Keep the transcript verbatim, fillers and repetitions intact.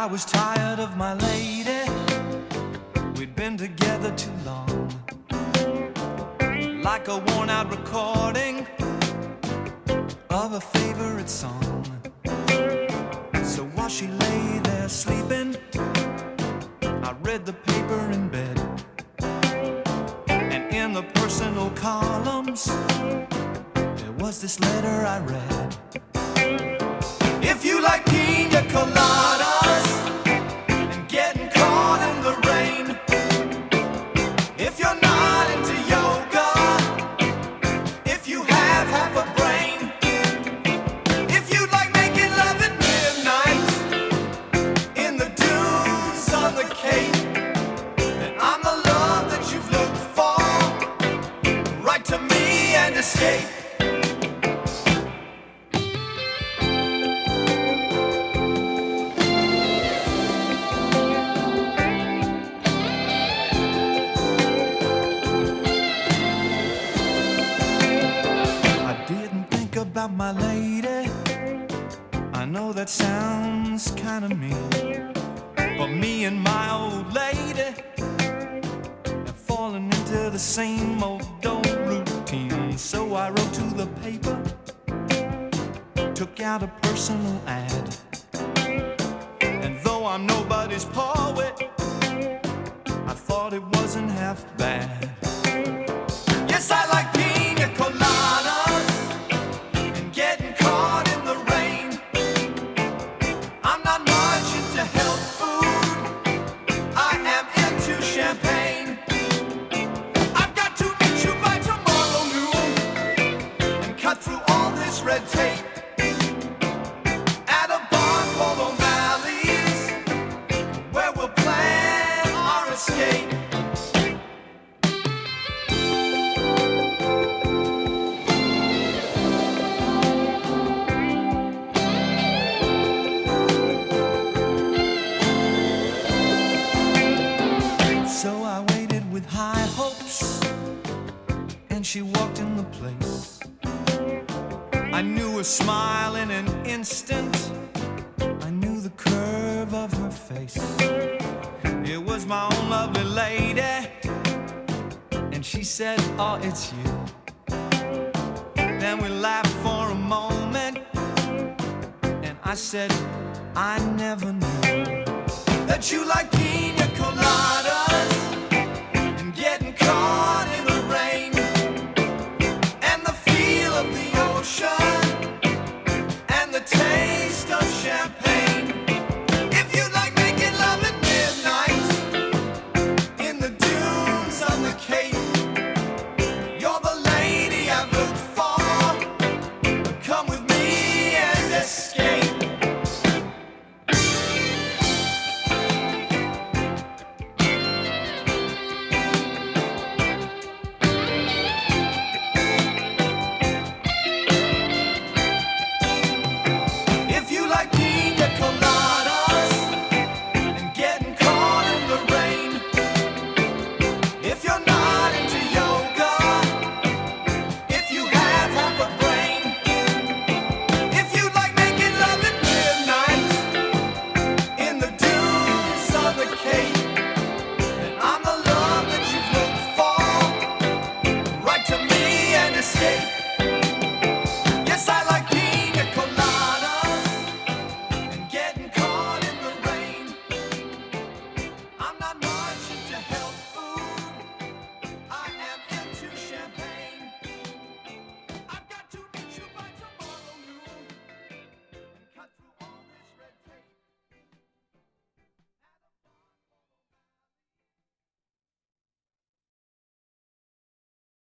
was tired of my lady. We'd been together too long, like a worn-out recording of a favorite song. So while she lay there sleeping, I read the paper in bed, and in the personal columns there was this letter I read. If you like pina coladas and getting caught in the rain, if you're not into yoga, if you have half a brain, if you like making love at midnight in the dunes on the Cape, then I'm the love that you've looked for. Write to me and escape. About my lady, I know that sounds kinda mean, but me and my old lady have fallen into the same old old routine. So I wrote to the paper, took out a personal ad, and though I'm nobody's poet, I thought it wasn't half bad. Yes, I like pina coladas, red tape at a bar called O'Malley's, where we'll plan our escape. So I waited with high hopes, and she walked in the place. I knew her smile in an instant, I knew the curve of her face. It was my own lovely lady, and she said, oh, it's you. Then we laughed for a moment, and I said, I never knew that you like